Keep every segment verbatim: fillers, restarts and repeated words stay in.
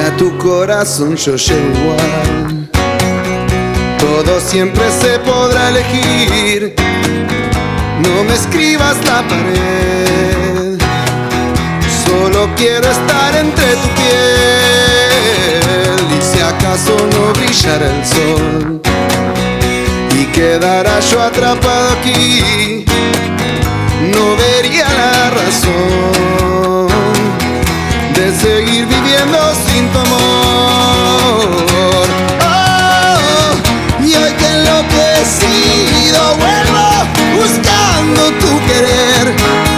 a tu corazón yo llego igual. Todo siempre se podrá elegir. No me escribas la pared. Solo quiero estar entre tu piel. Y si acaso no brillara el sol y quedara yo atrapado aquí, no vería la razón de seguir viviendo sin tu amor. Oh, y hoy que enloquecido vuelvo buscando tu querer.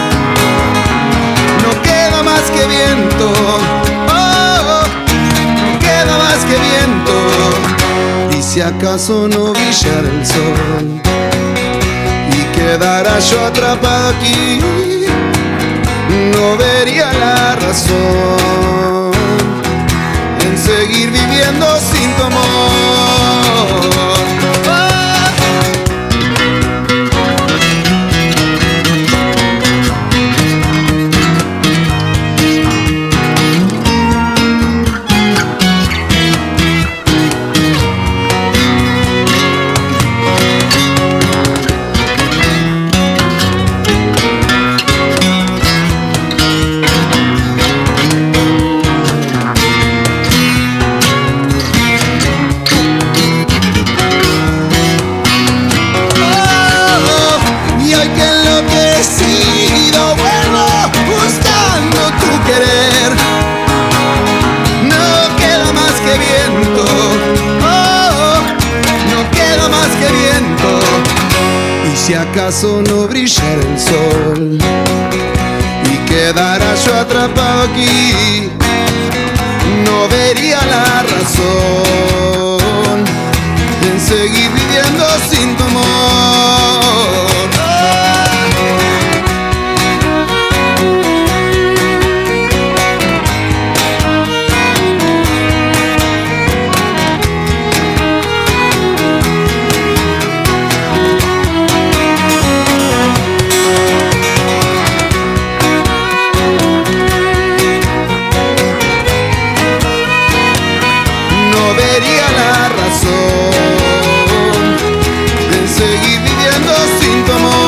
No queda más que viento, oh, no queda más que viento. Y si acaso no brillara el sol y quedara yo atrapado aquí, no vería la razón en seguir viviendo sin tu amor. Si acaso no brillara el sol y quedara yo atrapado aquí, no vería la razón en seguir viviendo sin tu amor. De seguir viviendo sin tu amor.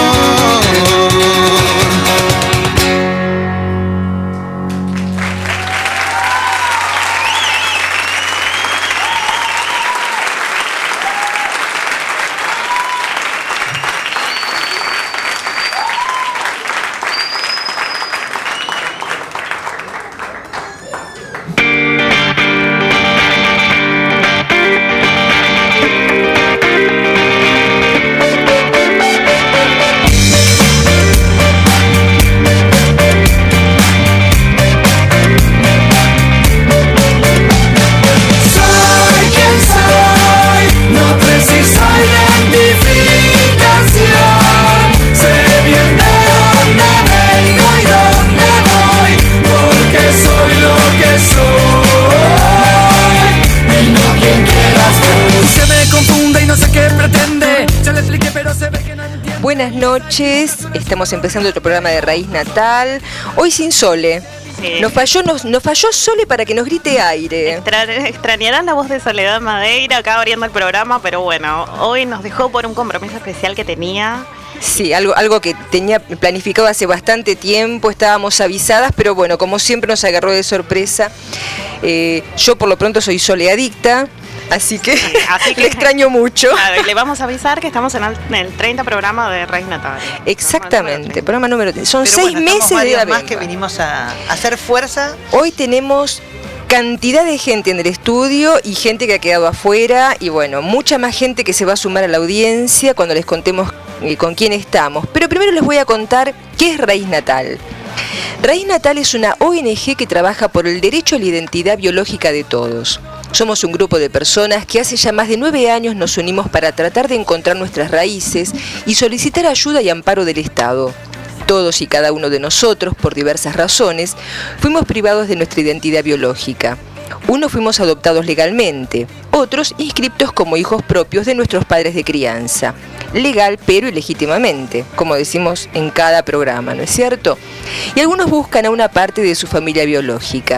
Buenas noches, estamos empezando otro programa de Raíz Natal, hoy sin Sole. Sí. Nos falló, nos, nos falló Sole para que nos grite aire. Extra, extrañarán la voz de Soledad Madeira acá abriendo el programa, pero bueno, hoy nos dejó por un compromiso especial que tenía. Sí, algo, algo que tenía planificado hace bastante tiempo, estábamos avisadas, pero bueno, como siempre nos agarró de sorpresa. Eh, yo por lo pronto soy Sole adicta. Así que, Así que le extraño mucho. Claro, y le vamos a avisar que estamos en el, en el treinta programa de Raíz Natal. Exactamente, programa número treinta. Son Pero seis bueno, meses de más que vinimos a, a hacer fuerza. Hoy tenemos cantidad de gente en el estudio y gente que ha quedado afuera. Y bueno, mucha más gente que se va a sumar a la audiencia cuando les contemos eh, con quién estamos. Pero primero les voy a contar qué es Raíz Natal. Raíz Natal es una O N Ge que trabaja por el derecho a la identidad biológica de todos. Somos un grupo de personas que hace ya más de nueve años nos unimos para tratar de encontrar nuestras raíces y solicitar ayuda y amparo del Estado. Todos y cada uno de nosotros, por diversas razones, fuimos privados de nuestra identidad biológica. Unos fuimos adoptados legalmente, otros inscriptos como hijos propios de nuestros padres de crianza. Legal pero ilegítimamente, como decimos en cada programa, ¿no es cierto? Y algunos buscan a una parte de su familia biológica.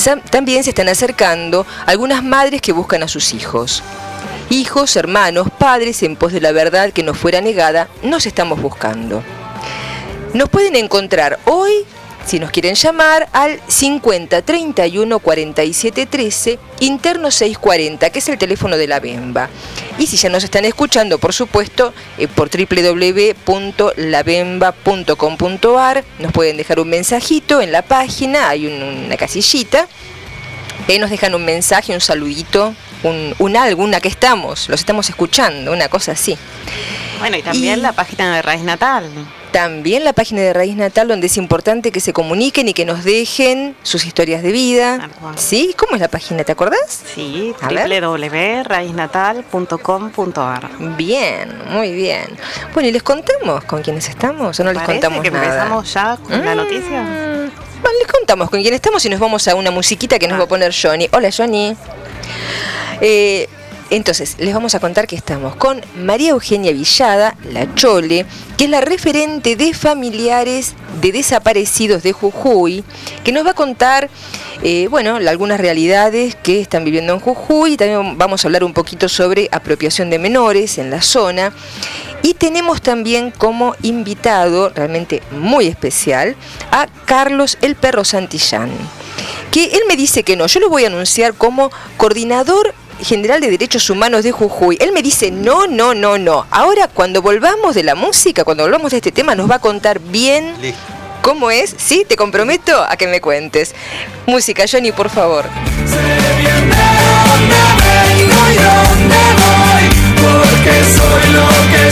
también se están acercando algunas madres que buscan a sus hijos. Hijos, hermanos, padres en pos de la verdad que nos fuera negada, nos estamos buscando. Nos pueden encontrar hoy, si nos quieren llamar, al cincuenta treinta y uno cuarenta y siete trece, interno seiscientos cuarenta, que es el teléfono de la Bemba. Y si ya nos están escuchando, por supuesto, eh, por doble u doble u doble u punto la bemba punto com punto a r, nos pueden dejar un mensajito en la página, hay un, una casillita, eh, nos dejan un mensaje, un saludito, un, un algo, una que estamos, los estamos escuchando, una cosa así. Bueno, y también y... la página de Raíz Natal. También la página de Raíz Natal, donde es importante que se comuniquen y que nos dejen sus historias de vida. ¿Sí? ¿Cómo es la página? ¿Te acordás? Sí, doble u doble u doble u punto raíz natal punto com punto a r. Bien, muy bien. Bueno, ¿y les contamos con quiénes estamos o no les contamos que nada? ¿Empezamos ya con mm. la noticia? Bueno, les contamos con quién estamos y nos vamos a una musiquita que nos ah. va a poner Johnny. Hola, Johnny. Eh... Entonces, les vamos a contar que estamos con María Eugenia Villada, la Chole, que es la referente de familiares de desaparecidos de Jujuy, que nos va a contar, eh, bueno, algunas realidades que están viviendo en Jujuy. También vamos a hablar un poquito sobre apropiación de menores en la zona. Y tenemos también como invitado, realmente muy especial, a Carlos el Perro Santillán, que él me dice que no, yo lo voy a anunciar como coordinador general de Derechos Humanos de Jujuy. Él me dice no, no, no, no. Ahora cuando volvamos de la música, cuando volvamos de este tema, nos va a contar bien Listo. cómo es. Sí, te comprometo a que me cuentes. Música, Johnny, por favor. Sé bien de dónde vengo y dónde voy, porque soy lo que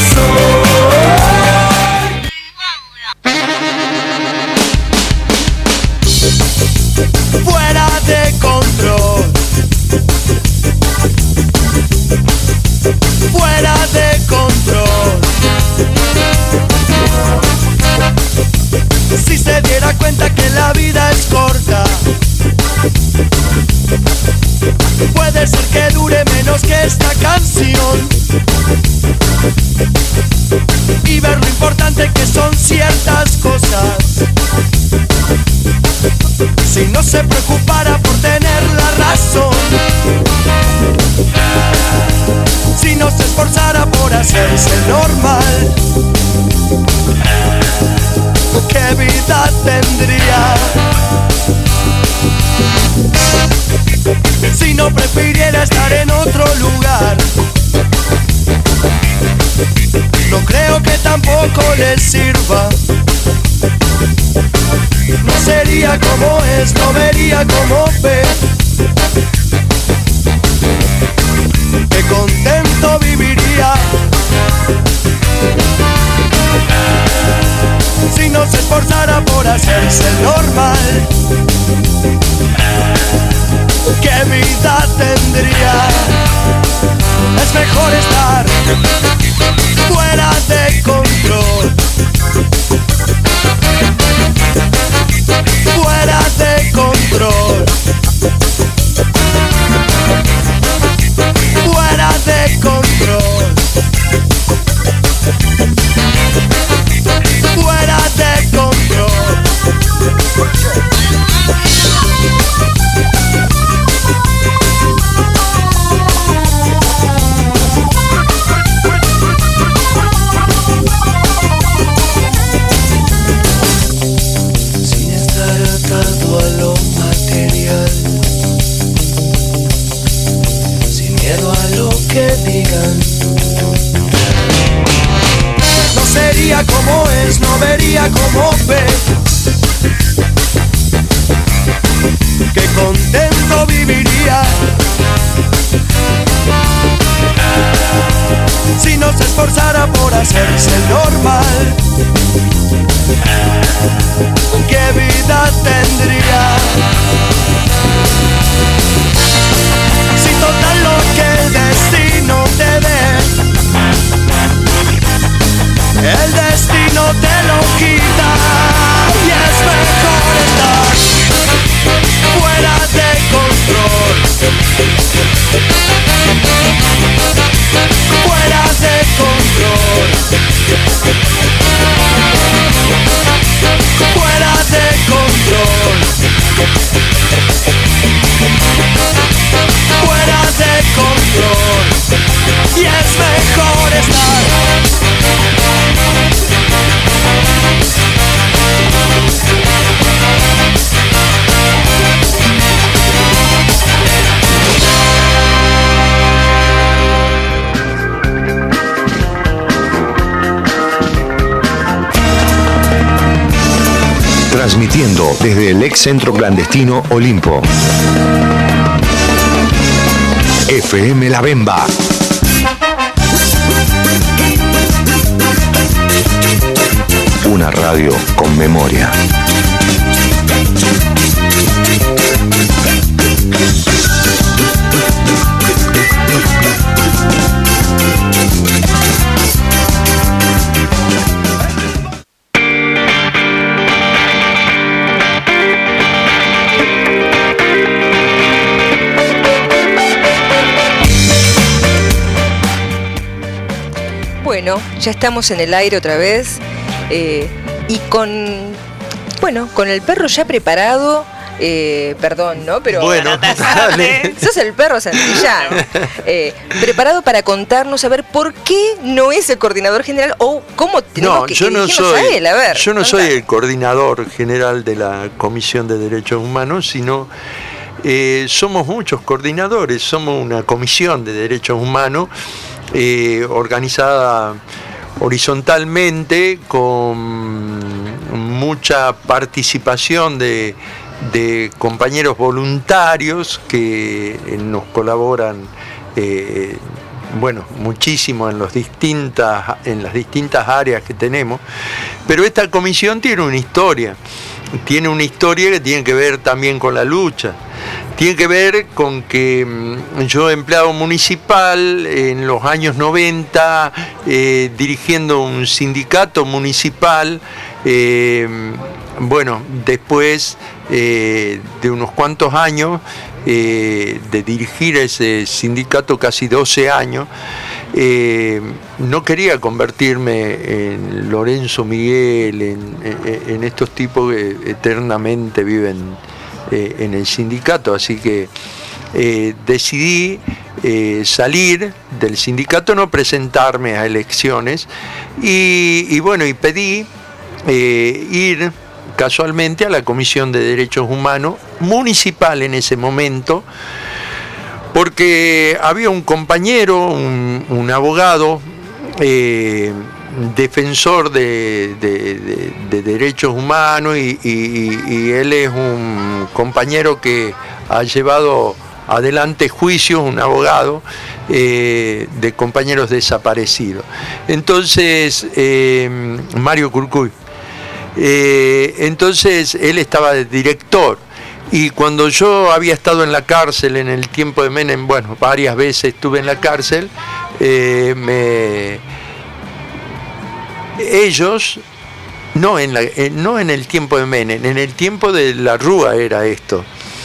soy. Fuera de control. Fuera de control. Si se diera cuenta que la vida es corta, puede ser que dure menos que esta canción, y ver lo importante que son ciertas cosas. Si no se preocupara por tener la razón, si no se esforzara por hacerse normal, ¿qué vida tendría? Si no prefiriera estar en otro lugar, no creo que tampoco les sirva. No sería como es, no vería como ve. Qué contento viviría si no se esforzara por hacerse normal. ¿Qué vida tendría? Es mejor estar fuera de control, fuera de control, fuera de control, fuera de control. Sin estar atado a lo material, sin miedo a lo que digan, no sería como es, no vería como ve. Qué contento viviría si no se esforzara por hacerse normal. ¿Qué vida tendría? Si total lo que el destino te dé, el destino te lo quita, y es mejor estar fuera de control, fuera de control, fuera de control. Transmitiendo desde el ex centro clandestino Olimpo. F M La Bemba. Una radio con memoria. Bueno, ya estamos en el aire otra vez eh, y con, bueno, con el perro ya preparado, eh, perdón, ¿no? Pero bueno, dale. Sos el perro santillano, eh, preparado para contarnos a ver por qué no es el coordinador general o cómo tenemos no, que yo no dirigirnos soy, a él, a ver. Yo no contá. soy el coordinador general de la Comisión de Derechos Humanos, sino eh, somos muchos coordinadores, somos una comisión de derechos humanos Eh, organizada horizontalmente con mucha participación de, de compañeros voluntarios que nos colaboran eh, bueno, muchísimo en, los distintas, en las distintas áreas que tenemos, pero esta comisión tiene una historia, tiene una historia que tiene que ver también con la lucha. Tiene que ver con que yo, empleado municipal, en los años noventa, eh, dirigiendo un sindicato municipal, eh, bueno, después eh, de unos cuantos años eh, de dirigir ese sindicato, casi doce años, eh, no quería convertirme en Lorenzo Miguel, en, en, en estos tipos que eternamente viven Eh, en el sindicato, así que eh, decidí eh, salir del sindicato, no presentarme a elecciones y, y bueno, y pedí eh, ir casualmente a la Comisión de Derechos Humanos municipal en ese momento, porque había un compañero, un, un abogado, eh, defensor de, de, de, de derechos humanos y, y, y él es un compañero que ha llevado adelante juicios, un abogado eh, de compañeros desaparecidos. Entonces, eh, Mario Curcuy, eh, entonces él estaba de director. Y cuando yo había estado en la cárcel en el tiempo de Menem, bueno, varias veces estuve en la cárcel, eh, me... ellos, no en, la, eh, no en el tiempo de Menem, en el tiempo de la Rúa era esto.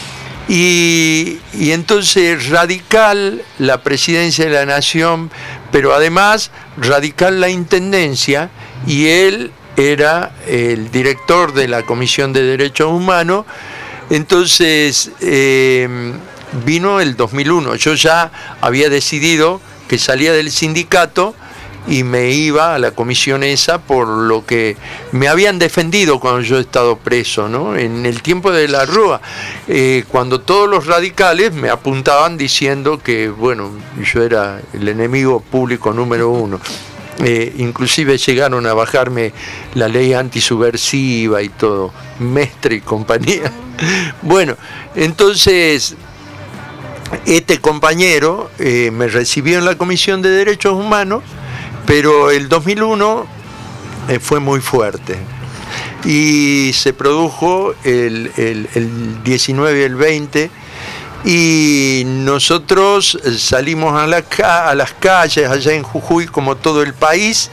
Y, y entonces radical la presidencia de la Nación, pero además radical la Intendencia, y él era el director de la Comisión de Derechos Humanos. Entonces eh, vino el dos mil uno, yo ya había decidido que salía del sindicato y me iba a la comisión esa por lo que me habían defendido cuando yo he estado preso, ¿no? En el tiempo de la Rúa, eh, cuando todos los radicales me apuntaban diciendo que, bueno, yo era el enemigo público número uno. Eh, inclusive llegaron a bajarme la ley antisubversiva y todo, Mestre y compañía. Bueno, entonces este compañero eh, me recibió en la Comisión de Derechos Humanos, pero el dos mil uno eh, fue muy fuerte y se produjo el, el, el diecinueve y el veinte, y nosotros salimos a, la, a las calles allá en Jujuy como todo el país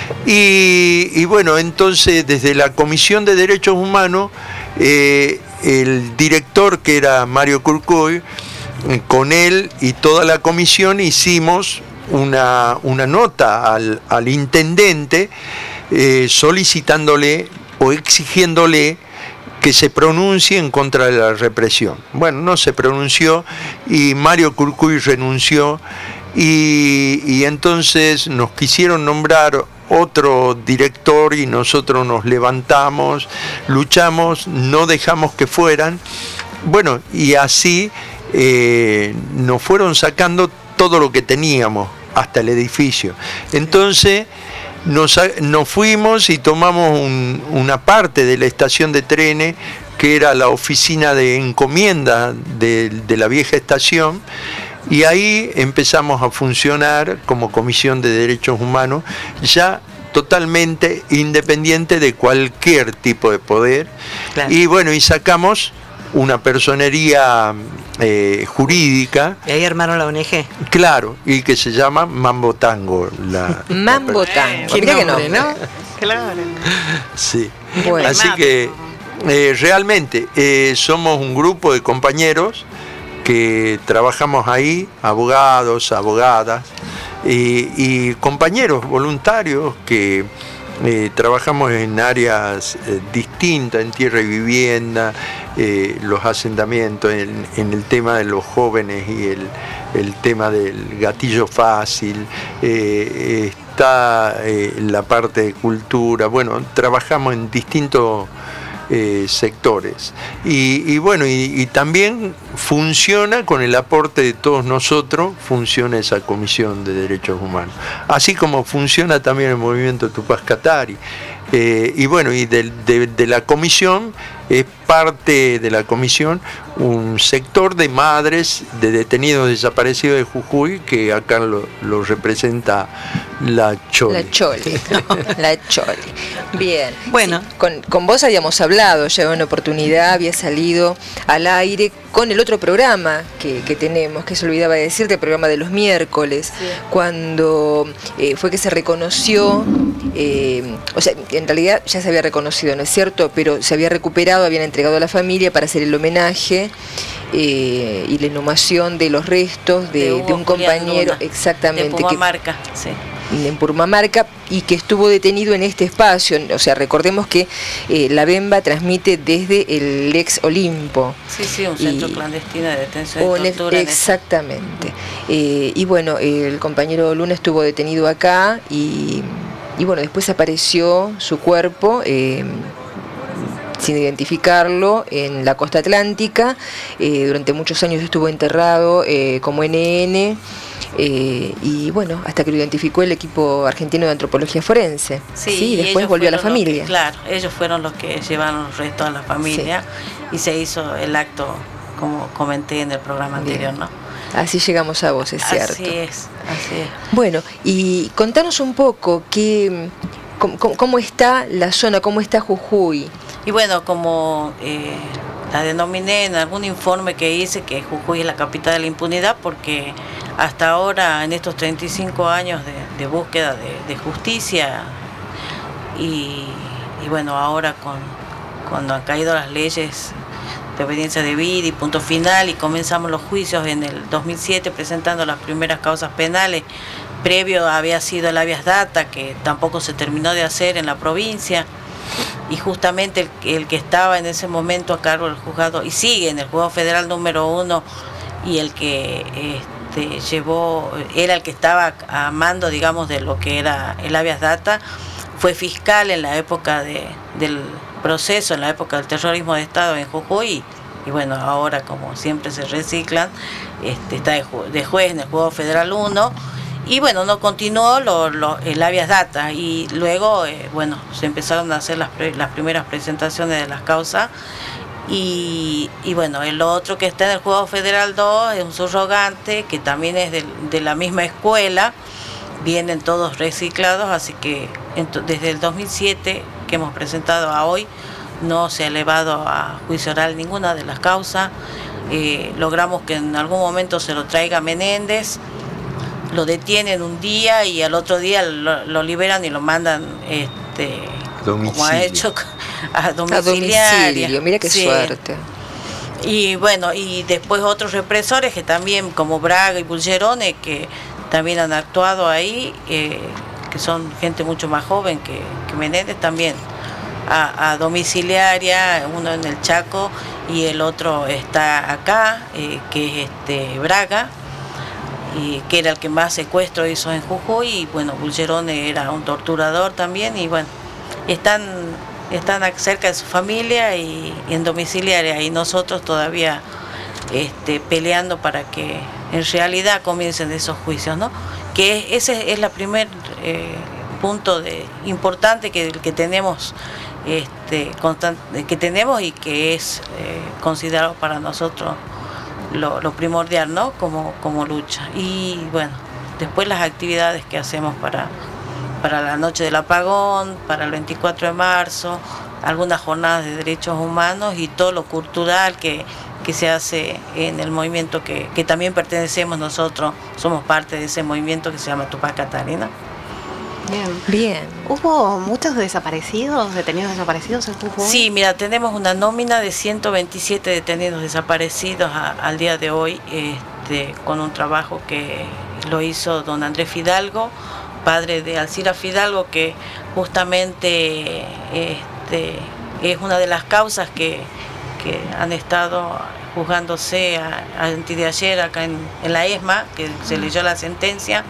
y, y bueno, entonces desde la Comisión de Derechos Humanos eh, el director, que era Mario Curcuy, eh, con él y toda la comisión hicimos Una, una nota al, al intendente eh, solicitándole o exigiéndole que se pronuncie en contra de la represión. Bueno, no se pronunció y Mario Curcuy renunció y, y entonces nos quisieron nombrar otro director y nosotros nos levantamos, luchamos, no dejamos que fueran. Bueno, y así eh, nos fueron sacando todo lo que teníamos hasta el edificio. Entonces nos, nos fuimos y tomamos un, una parte de la estación de trenes, que era la oficina de encomienda de, de la vieja estación, y ahí empezamos a funcionar como Comisión de Derechos Humanos, ya totalmente independiente de cualquier tipo de poder. Claro. Y bueno, y sacamos una personería eh, jurídica. Y ahí armaron la O N G. Claro, y que se llama Mambo Tango. La, Mambo la Tango. Qué Mirá que nombre, nombre. ¿no? Claro. Sí. Bueno. Así que eh, realmente eh, somos un grupo de compañeros que trabajamos ahí, abogados, abogadas, y, y compañeros voluntarios que eh, trabajamos en áreas eh, distintas, en tierra y vivienda, eh, los asentamientos, en, en el tema de los jóvenes y el, el tema del gatillo fácil, eh, está eh, la parte de cultura. Bueno, trabajamos en distintos Eh, sectores y, y bueno y, y también funciona con el aporte de todos nosotros, funciona esa Comisión de Derechos Humanos, así como funciona también el movimiento Tupac Katari, eh, y bueno y de, de, de la comisión es parte de la comisión un sector de madres de detenidos desaparecidos de Jujuy, que acá lo, lo representa la Choli. La Choli, la Choli. Bien. Bueno. Sí, con, con vos habíamos hablado ya en una oportunidad, había salido al aire con el otro programa que, que tenemos, que se olvidaba de decirte, el programa de los miércoles, sí. Cuando eh, fue que se reconoció, eh, o sea, en realidad ya se había reconocido, ¿no es cierto? Pero se había recuperado, habían entregado a la familia para hacer el homenaje eh, y la inhumación de los restos de, de, de un compañero, Luna, exactamente. De Pumamarca, sí. En Purmamarca, y que estuvo detenido en este espacio. O sea, recordemos que eh, la Bemba transmite desde el ex Olimpo. Sí, sí, un centro y, clandestino de detención y tortura. Exactamente. Eh, y bueno, el compañero Luna estuvo detenido acá y, y bueno, después apareció su cuerpo eh, sin identificarlo en la costa atlántica. Eh, durante muchos años estuvo enterrado eh, como N N. Eh, y bueno, hasta que lo identificó el equipo argentino de antropología forense. Sí, sí, y después volvió a la familia. Que, claro, ellos fueron los que llevaron los restos a la familia, sí. Y se hizo el acto, como comenté en el programa anterior, ¿no? Así llegamos a vos, es cierto. Así es, así es. Bueno, y contanos un poco que, cómo, cómo está la zona, cómo está Jujuy. Y bueno, como eh, la denominé en algún informe que hice, que Jujuy es la capital de la impunidad, porque hasta ahora, en estos treinta y cinco años de, de búsqueda de, de justicia, y, y bueno, ahora con, cuando han caído las leyes de obediencia debida y punto final, y comenzamos los juicios en el dos mil siete presentando las primeras causas penales. Previo había sido el habeas data, que tampoco se terminó de hacer en la provincia, y justamente el, el que estaba en ese momento a cargo del juzgado, y sigue en el juzgado federal número uno, y el que este, llevó, era el que estaba a mando, digamos, de lo que era el habeas data, fue fiscal en la época de, del proceso, en la época del terrorismo de Estado en Jujuy, y bueno, ahora como siempre se reciclan, este, está de, ju de juez en el juzgado federal uno, y bueno, no continuó lo, lo, el habeas data, y luego, eh, bueno, se empezaron a hacer las, pre las primeras presentaciones de las causas, y, y bueno, el otro que está en el juzgado federal dos es un subrogante, que también es de, de la misma escuela, vienen todos reciclados, así que desde el dos mil siete que hemos presentado a hoy, no se ha elevado a juicio oral ninguna de las causas. Eh, logramos que en algún momento se lo traiga Menéndez, lo detienen un día y al otro día lo, lo liberan y lo mandan, este, como ha hecho, a domiciliaria. A domicilio, mira qué sí. Suerte. Y bueno, y después otros represores que también, como Braga y Bulgerone, que también han actuado ahí, eh, que son gente mucho más joven que, que Menéndez, también a, a domiciliaria, uno en el Chaco y el otro está acá, eh, que es este Braga, y que era el que más secuestro hizo en Jujuy, y bueno, Bulgerone era un torturador también, y bueno, están, están cerca de su familia y, y en domiciliaria, y nosotros todavía este, peleando para que en realidad comiencen esos juicios, ¿no? Que esa es la primera eh, punto de importante que, que tenemos este, constante, que tenemos y que es eh, considerado para nosotros lo, lo primordial, ¿no? Como, como lucha. Y bueno, después las actividades que hacemos para, para la noche del apagón, para el veinticuatro de marzo, algunas jornadas de derechos humanos y todo lo cultural que, que se hace en el movimiento que, que también pertenecemos nosotros, somos parte de ese movimiento que se llama Tupac Catarina. Bien. Bien. ¿Hubo muchos desaparecidos, detenidos desaparecidos en Jujuy? Sí, mira, tenemos una nómina de ciento veintisiete detenidos desaparecidos a, al día de hoy, este, con un trabajo que lo hizo don Andrés Fidalgo, padre de Alcira Fidalgo, que justamente este, es una de las causas que, que han estado juzgándose a, a antes de ayer acá en, en la ESMA, que se leyó la sentencia.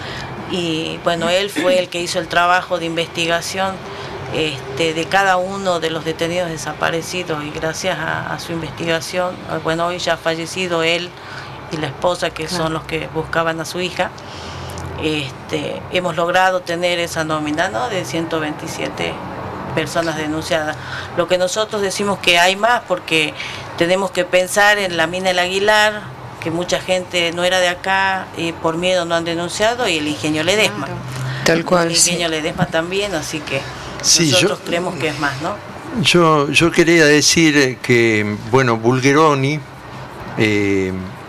Y bueno, él fue el que hizo el trabajo de investigación este, de cada uno de los detenidos desaparecidos, y gracias a, a su investigación, bueno, hoy ya ha fallecido él y la esposa, que claro, son los que buscaban a su hija, este, hemos logrado tener esa nómina, ¿no?, de ciento veintisiete personas denunciadas. Lo que nosotros decimos que hay más, porque tenemos que pensar en la mina El Aguilar, que mucha gente no era de acá y por miedo no han denunciado, y el ingenio Ledesma. Claro. Tal cual. El ingenio sí. Ledesma también, así que sí, nosotros yo, creemos que es más, ¿no? Yo, yo quería decir que, bueno, Bulgeroni eh,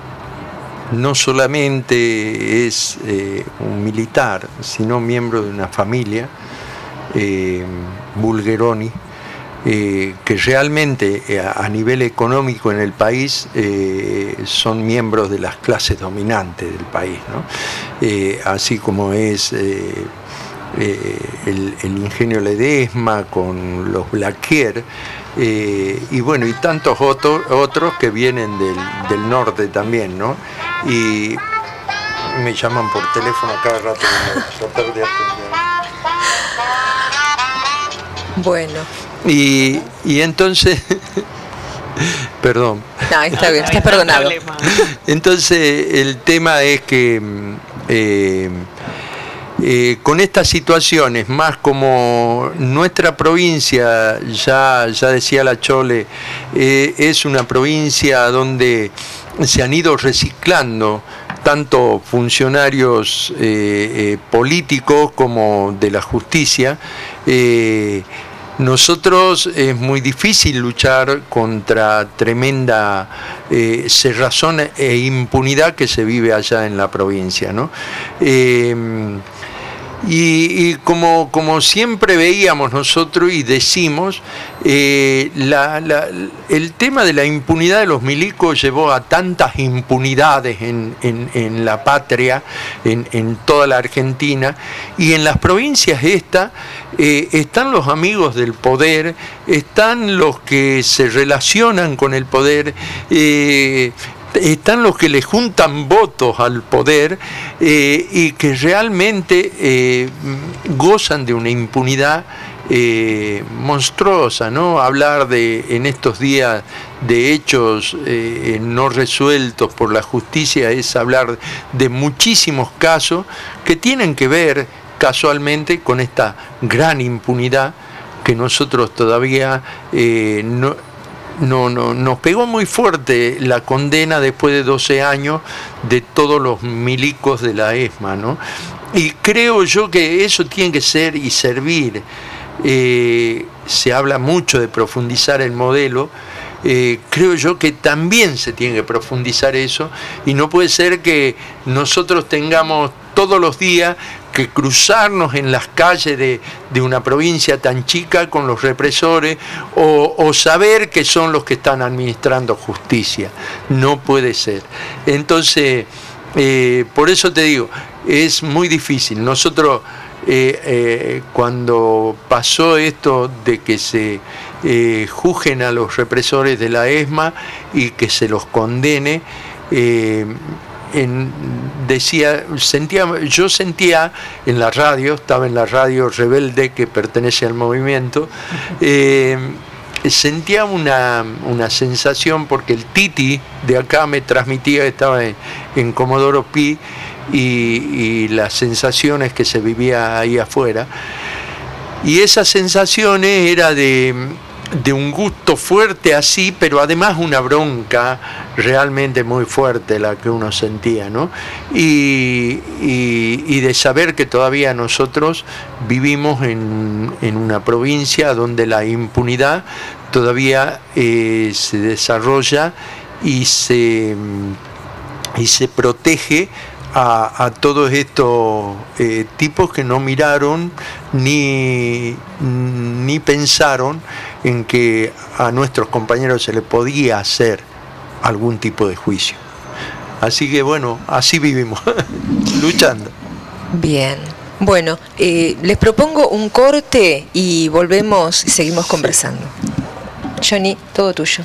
no solamente es eh, un militar, sino miembro de una familia, eh, Bulgeroni, Eh, que realmente eh, a nivel económico en el país eh, son miembros de las clases dominantes del país, ¿no? Eh, así como es eh, eh, el, el ingenio Ledesma con los Blaquier, eh, y bueno, y tantos otros, otros que vienen del, del norte también, ¿no? Y me llaman por teléfono cada rato, tratar de atender. Bueno. Y, y entonces, perdón. No, está bien, estás perdonado. Entonces, el tema es que eh, eh, con estas situaciones, más como nuestra provincia, ya, ya decía la Chole, eh, es una provincia donde se han ido reciclando tanto funcionarios eh, eh, políticos como de la justicia. eh, Nosotros es muy difícil luchar contra tremenda eh, cerrazón e impunidad que se vive allá en la provincia, ¿no? Eh, y, y como, como siempre veíamos nosotros y decimos, eh, la, la, el tema de la impunidad de los milicos llevó a tantas impunidades en, en, en la patria, en, en toda la Argentina, y en las provincias esta eh, están los amigos del poder, están los que se relacionan con el poder, eh, están los que le juntan votos al poder eh, y que realmente eh, gozan de una impunidad eh, monstruosa, ¿no? Hablar de en estos días de hechos eh, no resueltos por la justicia es hablar de muchísimos casos que tienen que ver casualmente con esta gran impunidad que nosotros todavía eh, no No, no, nos pegó muy fuerte la condena después de doce años de todos los milicos de la ESMA, ¿no? Y creo yo que eso tiene que ser y servir. Eh, se habla mucho de profundizar el modelo. Eh, creo yo que también se tiene que profundizar eso, y no puede ser que nosotros tengamos todos los días que cruzarnos en las calles de, de una provincia tan chica con los represores o, o saber que son los que están administrando justicia. No puede ser. Entonces, eh, por eso te digo, es muy difícil. Nosotros, eh, eh, cuando pasó esto de que se eh, juzguen a los represores de la ESMA y que se los condene, eh, En, decía, sentía, yo sentía en la radio, estaba en la radio Rebelde que pertenece al movimiento, eh, sentía una, una sensación, porque el Titi de acá me transmitía que estaba en, en Comodoro Pi, y, y las sensaciones que se vivía ahí afuera. Y esas sensaciones era de, de un gusto fuerte así, pero además una bronca realmente muy fuerte la que uno sentía, ¿no? Y, y, y de saber que todavía nosotros vivimos en, en una provincia donde la impunidad todavía eh, se desarrolla y se, y se protege A, a todos estos eh, tipos que no miraron ni, ni pensaron en que a nuestros compañeros se les podía hacer algún tipo de juicio. Así que bueno, así vivimos, luchando. Bien, bueno, eh, les propongo un corte y volvemos y seguimos conversando. Johnny, todo tuyo.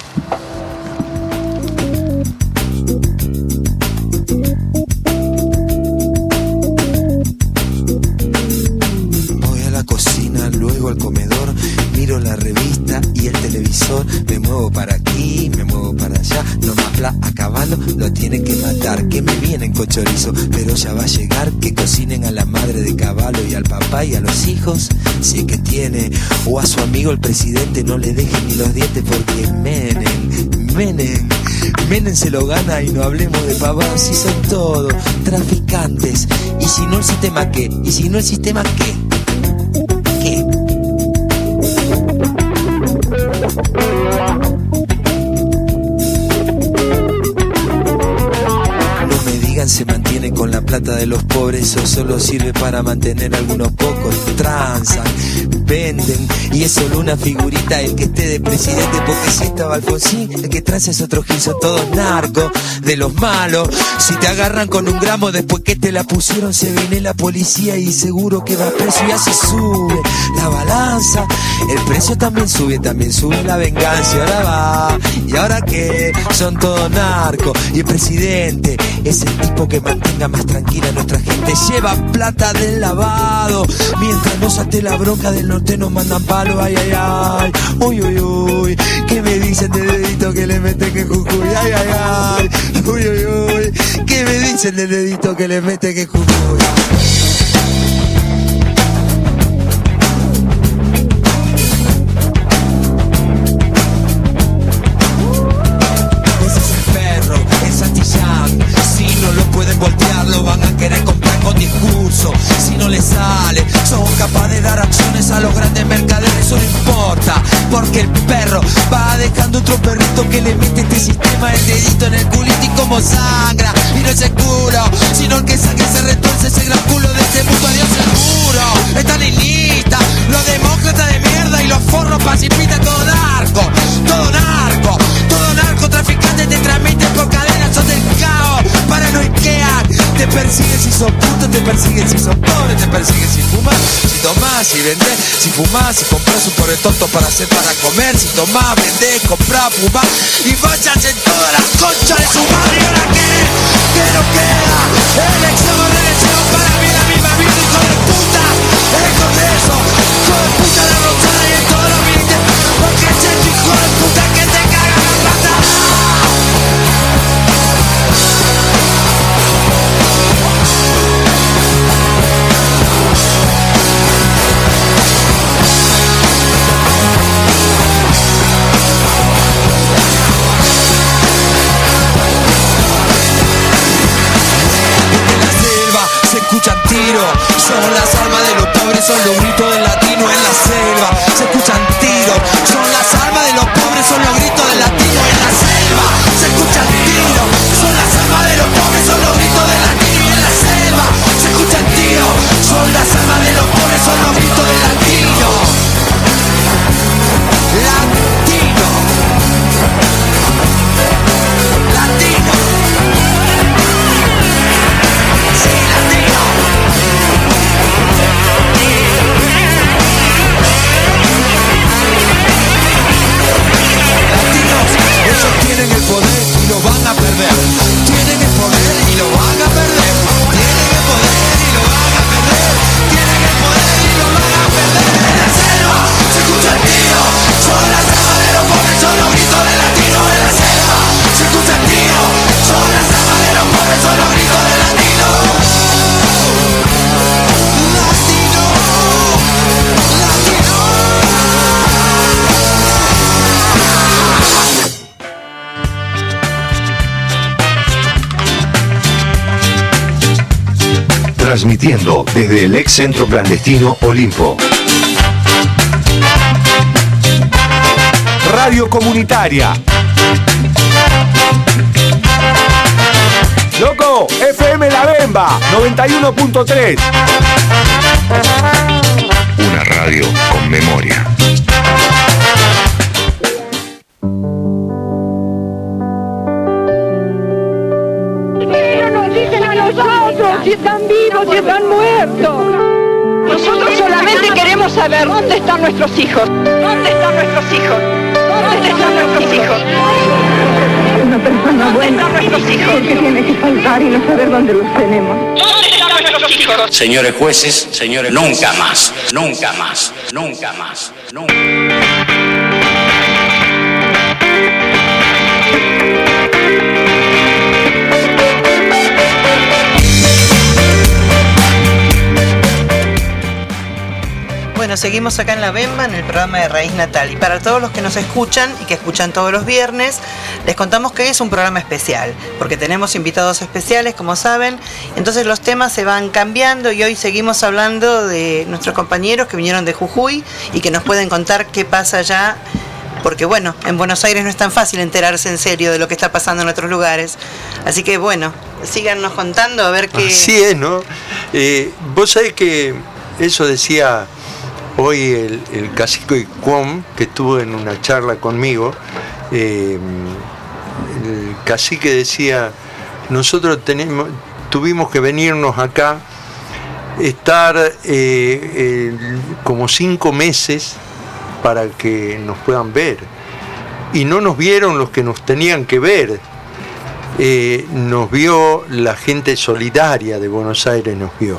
Luego al comedor, miro la revista y el televisor, me muevo para aquí, me muevo para allá, no me habla a caballo, lo tienen que matar, que me vienen con chorizo, pero ya va a llegar, que cocinen a la madre de caballo y al papá y a los hijos, si es que tiene, o a su amigo el presidente, no le dejen ni los dientes porque Menem, Menem, Menem se lo gana y no hablemos de pavadas, si son todos traficantes, y si no el sistema qué, y si no el sistema qué. ¿Qué? No me digan se mantiene con la plata de los pobres, eso solo sirve para mantener a algunos pocos. Transan, venden, y es solo una figurita el que esté de presidente, porque si estaba Alfonsín, el que transa es otro gil, son todos narcos, de los malos. Si te agarran con un gramo después que te la pusieron, se viene la policía y seguro que va preso, y así sube la balanza, el precio también sube, también sube la venganza, y ahora va, y ahora qué, son todos narcos, y el presidente es el tipo que mantenga más tranquila a nuestra gente, lleva plata del lavado, mientras no salte la bronca del norte nos mandan palo, ay, ay, ay, uy, uy, uy, ¿qué me dicen del dedito que le mete que Jujuy, ay, ay, ay, uy, uy, uy, ¿qué me dicen del dedito que le mete que Jujuy? Lo van a querer comprar con discurso. Si no les sale, son capaces de dar acciones a los grandes mercaderes. Eso no importa, porque el perro va dejando otro perrito que le mete este sistema el dedito en el culito, y como sangra, y no es el culo, sino el que saque se retuerce ese gran culo de este mundo. Adiós seguro, están en lista los demócratas de mierda y los forros pacifistas. Todo narco, todo narco, todo narcotraficante te transmiten por cadenas, son del caos, paranoiquean. Te persiguen si sos puto, te persiguen si sos pobre, te persiguen si fumas, si tomás, si vendés, si fumás, si compras un pobre tonto para hacer para comer, si tomás, vendés, comprás, fumás y vayas en todas las conchas de su madre. ¿Y ahora qué? ¿Qué nos queda? Elección o reelección para mí la misma vida, hijo de puta. El Congreso, hijo de puta, la rosada y en todos los ministerios, porque es el hijo de puta que te caga la plata. Escuchan tiros, son las armas de los pobres, son los gritos del latino en la selva. Se escuchan tiros, son las armas de los pobres, son los gritos del latino en la selva. Se escuchan tiros, son las armas de los pobres, son los gritos del latino en la selva. Se escuchan tiros, son las armas de los pobres, son los gritos del latino. Latino. Latino. Sí, latino. Transmitiendo desde el ex centro clandestino Olimpo. Radio comunitaria. Loco, F M La Bemba, noventa y uno punto tres. Una radio con memoria. Si están vivos, si están muertos. Nosotros solamente queremos saber dónde están nuestros hijos. ¿Dónde están nuestros hijos? ¿Dónde están nuestros hijos? Una persona buena. ¿Dónde están nuestros hijos? Que tiene que faltar y no saber dónde los tenemos. ¿Dónde están nuestros hijos? Señores jueces, señores, nunca más, nunca más, nunca más, nunca. Bueno, seguimos acá en La Bemba, en el programa de Raíz Natal. Y para todos los que nos escuchan y que escuchan todos los viernes, les contamos que hoy es un programa especial, porque tenemos invitados especiales, como saben. Entonces los temas se van cambiando y hoy seguimos hablando de nuestros compañeros que vinieron de Jujuy y que nos pueden contar qué pasa allá. Porque bueno, en Buenos Aires no es tan fácil enterarse en serio de lo que está pasando en otros lugares. Así que bueno, síganos contando a ver qué... Así es, ¿no? Eh, vos sabés que eso decía... Hoy el, el cacique Cuom, que estuvo en una charla conmigo, eh, el cacique decía, nosotros tenemos, tuvimos que venirnos acá, estar eh, eh, como cinco meses para que nos puedan ver. Y no nos vieron los que nos tenían que ver. Eh, nos vio la gente solidaria de Buenos Aires, nos vio.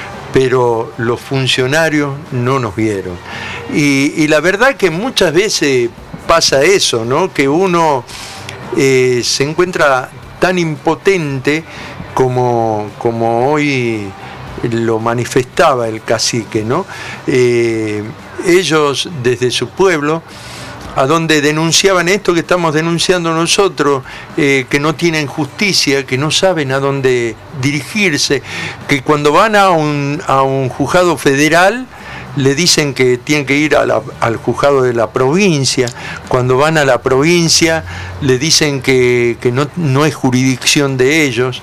Pero los funcionarios no nos vieron. Y, y la verdad que muchas veces pasa eso, ¿no? Que uno eh, se encuentra tan impotente como, como hoy lo manifestaba el cacique, ¿no? Eh, ellos desde su pueblo, a donde denunciaban esto que estamos denunciando nosotros, eh, que no tienen justicia, que no saben a dónde dirigirse, que cuando van a un, a un juzgado federal le dicen que tienen que ir a la, al juzgado de la provincia, cuando van a la provincia le dicen que, que no, no es jurisdicción de ellos,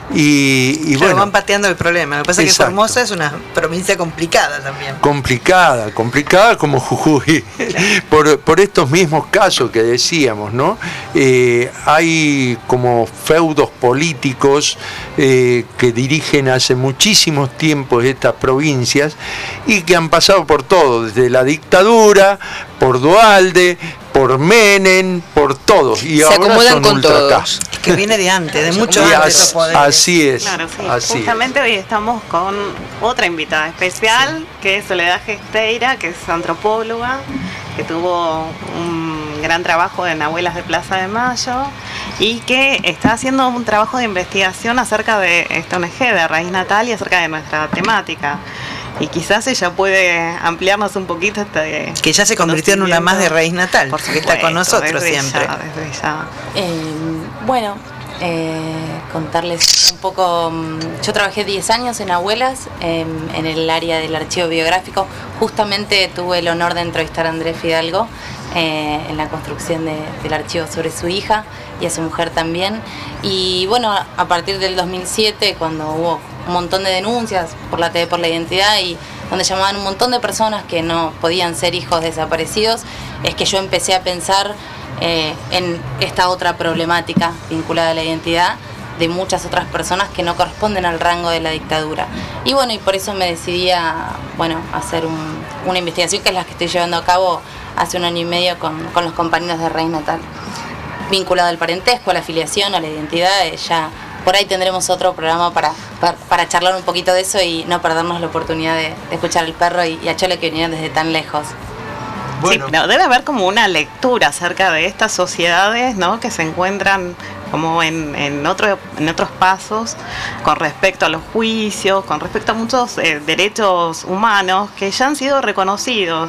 y, y claro, bueno, van pateando el problema. Lo que pasa es que exacto. Formosa es una provincia complicada también. Complicada, complicada como Jujuy, claro. por, por estos mismos casos que decíamos, ¿no? Eh, hay como feudos políticos eh, que dirigen hace muchísimos tiempos estas provincias y que han pasado por todo, desde la dictadura, por Duhalde, por Menem, por todos. Y se ahora acomodan son con ultra todos. acá. Es que viene de antes, de mucho Y antes. as, esos poderes. Así es. Claro, sí. Así Justamente hoy estamos con otra invitada especial, sí. que es Soledad Gesteira, que es antropóloga, que tuvo un gran trabajo en Abuelas de Plaza de Mayo y que está haciendo un trabajo de investigación acerca de esta O N G, de Raíz Natal, y acerca de nuestra temática. Y quizás ella puede ampliarnos un poquito este que ya se convirtió en una más de Raíz Natal, porque supuesto, está con nosotros siempre. Ya, desde ya. Eh, bueno, eh, contarles un poco. Yo trabajé diez años en Abuelas, eh, en el área del archivo biográfico. Justamente tuve el honor de entrevistar a Andrés Fidalgo eh, en la construcción de, del archivo sobre su hija y a su mujer también. Y bueno, a partir del dos mil siete, cuando hubo un montón de denuncias por la T V por la identidad y donde llamaban un montón de personas que no podían ser hijos desaparecidos, es que yo empecé a pensar eh, en esta otra problemática vinculada a la identidad de muchas otras personas que no corresponden al rango de la dictadura. Y bueno, y por eso me decidí a bueno, hacer un, una investigación que es la que estoy llevando a cabo hace un año y medio con, con los compañeros de Raíz Natal. Vinculado al parentesco, a la afiliación, a la identidad, eh, ya por ahí tendremos otro programa para, para, para charlar un poquito de eso y no perdernos la oportunidad de, de escuchar al perro y, y a Chole que vinieron desde tan lejos. Bueno. Sí, no, debe haber como una lectura acerca de estas sociedades, ¿no? Que se encuentran como en, en, otro, en otros pasos con respecto a los juicios, con respecto a muchos eh, derechos humanos que ya han sido reconocidos.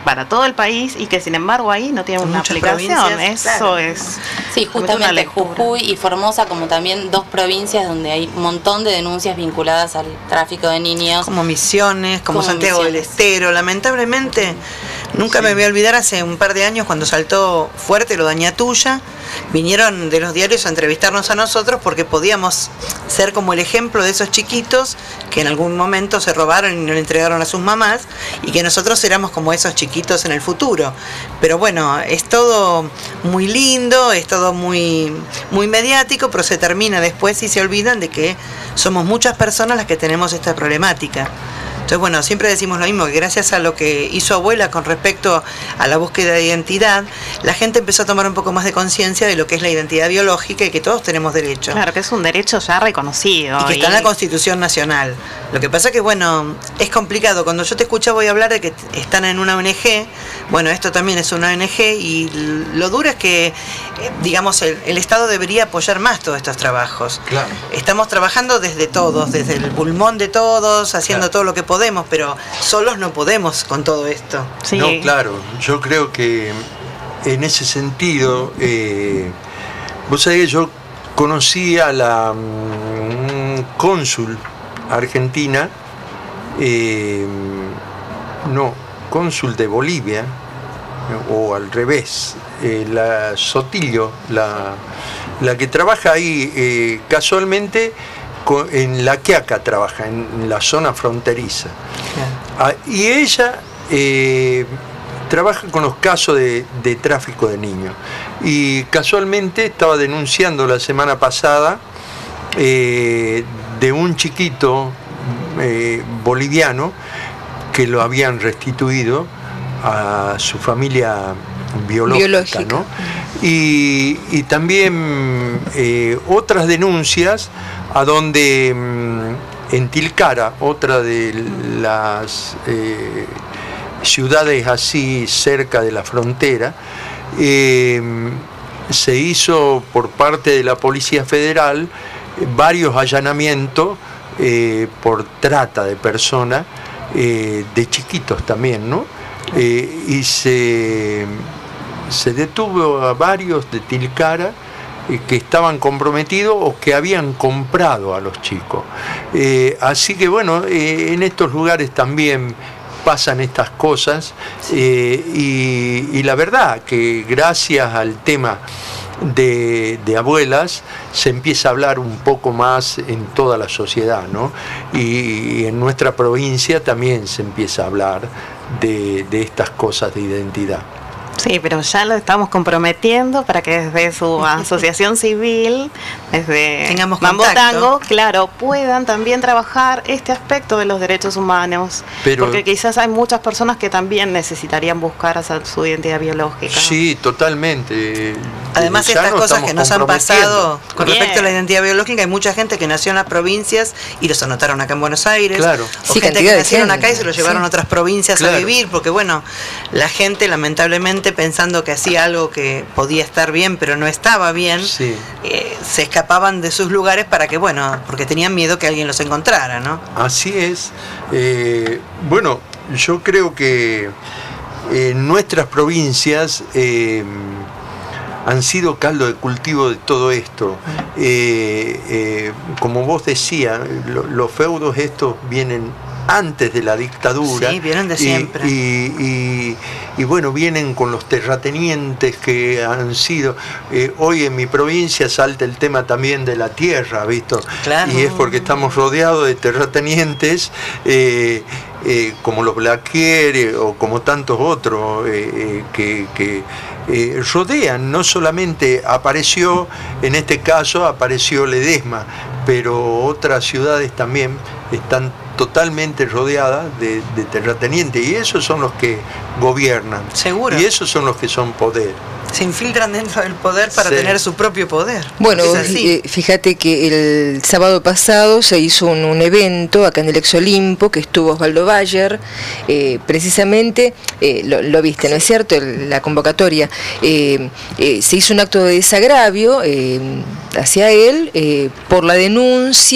para todo el país y que sin embargo ahí no tienen una muchas aplicación. provincias, Eso claro. es. Sí, una justamente lectura. Jujuy y Formosa, como también dos provincias donde hay un montón de denuncias vinculadas al tráfico de niños. Como Misiones, como, Como Santiago del Misiones. Estero. Lamentablemente, nunca me voy a olvidar hace un par de años cuando saltó fuerte lo de Añatuya. Vinieron de los diarios a entrevistarnos a nosotros porque podíamos ser como el ejemplo de esos chiquitos que en algún momento se robaron y no le entregaron a sus mamás y que nosotros éramos como esos chiquitos en el futuro. Pero bueno, es todo muy lindo, es todo muy, muy mediático, pero se termina después y se olvidan de que somos muchas personas las que tenemos esta problemática. Entonces, bueno, siempre decimos lo mismo, que gracias a lo que hizo abuela con respecto a la búsqueda de identidad, la gente empezó a tomar un poco más de conciencia de lo que es la identidad biológica y que todos tenemos derecho. Claro, que es un derecho ya reconocido. Y que está en la Constitución Nacional. Lo que pasa que, bueno, es complicado. Cuando yo te escucho voy a hablar de que están en una O N G. Bueno, esto también es una O N G y lo duro es que, digamos, el, el Estado debería apoyar más todos estos trabajos. Claro. Estamos trabajando desde todos, desde el pulmón de todos, haciendo Claro. todo lo que podemos, pero solos no podemos con todo esto. Sí. No, claro, yo creo que en ese sentido, eh, vos sabés que yo conocí a la mm, cónsul argentina, eh, no, cónsul de Bolivia, o al revés, eh, la Sotillo, la, la que trabaja ahí eh, casualmente co- en La Quiaca trabaja, en la zona fronteriza. Ah, y ella eh, trabaja con los casos de, de tráfico de niños. Y casualmente estaba denunciando la semana pasada eh, de un chiquito eh, boliviano que lo habían restituido a su familia biológica, Biológica. ¿no? Y, y también eh, otras denuncias a donde mm, en Tilcara, otra de las eh, ciudades así cerca de la frontera, eh, se hizo por parte de la Policía Federal eh, varios allanamientos eh, por trata de personas, eh, de chiquitos también, ¿no? Eh, y se, se detuvo a varios de Tilcara eh, que estaban comprometidos o que habían comprado a los chicos. Eh, así que bueno, eh, en estos lugares también pasan estas cosas eh, y, y la verdad que gracias al tema de, de abuelas se empieza a hablar un poco más en toda la sociedad, ¿no? Y, y en nuestra provincia también se empieza a hablar de, de estas cosas de identidad. Sí, pero ya lo estamos comprometiendo para que desde su asociación civil, desde Tengamos Mambo contacto. Tango, claro, puedan también trabajar este aspecto de los derechos humanos. Pero- porque quizás hay muchas personas que también necesitarían buscar esa- su identidad biológica. Sí, totalmente. Además, Ya estas nos cosas estamos que nos han comprometiendo. pasado con Bien. respecto a la identidad biológica, hay mucha gente que nació en las provincias y los anotaron acá en Buenos Aires. Claro. O Sí, gente cantidad que de nacieron gente. acá y se los llevaron Sí. a otras provincias a Claro. vivir, porque bueno, la gente lamentablemente pensando que hacía algo que podía estar bien, pero no estaba bien, Sí. eh, se escapaban de sus lugares para que, bueno, porque tenían miedo que alguien los encontrara, ¿no? Así es. Eh, bueno, yo creo que en nuestras provincias eh, han sido caldo de cultivo de todo esto. Eh, eh, como vos decías, lo- los feudos estos vienen antes de la dictadura. Sí, vienen de Y- siempre. Y, y- y bueno, vienen con los terratenientes que han sido. Eh, hoy en mi provincia salta el tema también de la tierra, ¿visto? Claro. Y es porque estamos rodeados de terratenientes eh, eh, como los Blaquier o como tantos otros eh, eh, que, que eh, rodean. No solamente apareció, en este caso apareció Ledesma, pero otras ciudades también están totalmente rodeadas de, de terratenientes y esos son los que gobiernan. Seguro. Y esos son los que son poder. Se infiltran dentro del poder para Sí. tener su propio poder. Bueno, Es así. eh, fíjate que el sábado pasado se hizo un, un evento acá en el Ex Olimpo, que estuvo Osvaldo Bayer, eh, precisamente, eh, lo, lo viste, ¿no es cierto? El- la convocatoria. Eh, eh, se hizo un acto de desagravio eh, hacia él eh, por la denuncia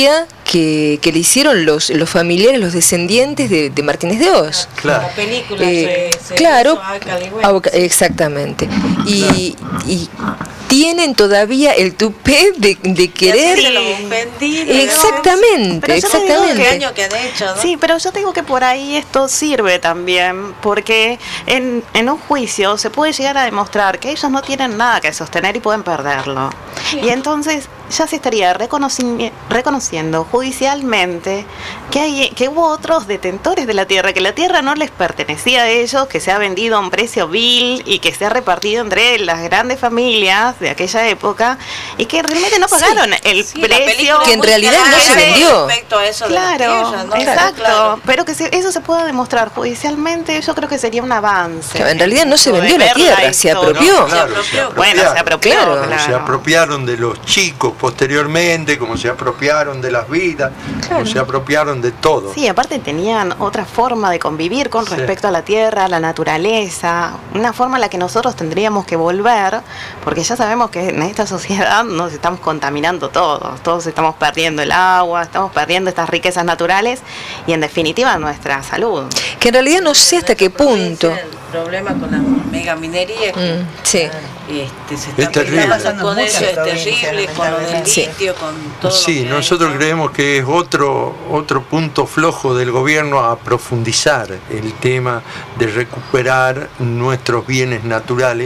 que, que le hicieron los, los familiares, los descendientes de, de Martínez de Hoz. Claro. La película Eh, se, se claro, hizo a Caligüen. ah, exactamente. Y, y tienen todavía el tupé de, de querer. Sí, lo ofendí, lo Exactamente, Pero yo te digo exactamente. ¿Qué año que han hecho, no? Sí, pero yo te digo que por ahí esto sirve también, porque en, en un juicio se puede llegar a demostrar que ellos no tienen nada que sostener y pueden perderlo. Y entonces ya se estaría reconoci- reconociendo judicialmente que, hay, que hubo otros detentores de la tierra, que la tierra no les pertenecía a ellos, que se ha vendido a un precio vil y que se ha repartido entre las grandes familias de aquella época y que realmente no pagaron Sí, el Sí, la precio. película Que en muy realidad no clara se vendió. respecto a eso de las Claro, tierras, ¿no? exacto. Claro. Pero que se- eso se pueda demostrar judicialmente, yo creo que sería un avance. Que en realidad no se Poder vendió la ver tierra, se historia. apropió. Claro, Se se apropió. Bueno, se apropió, Claro. claro. Se apropiaron de los chicos posteriormente, como se apropiaron de las vidas, como se apropiaron de todo. Sí, aparte tenían otra forma de convivir con Sí. respecto a la tierra, a la naturaleza, una forma a la que nosotros tendríamos que volver, porque ya sabemos que en esta sociedad nos estamos contaminando todos, todos estamos perdiendo el agua, estamos perdiendo estas riquezas naturales y en definitiva nuestra salud. Que en realidad no sé hasta qué punto. El problema con la megaminería es que Mm, sí. este, se Es está terrible. pasando con eso, es terrible, con lo del Sí. litio, con todo. Sí, lo que nosotros hay, ¿no? creemos que es otro, otro punto flojo del gobierno a profundizar el tema de recuperar nuestros bienes naturales,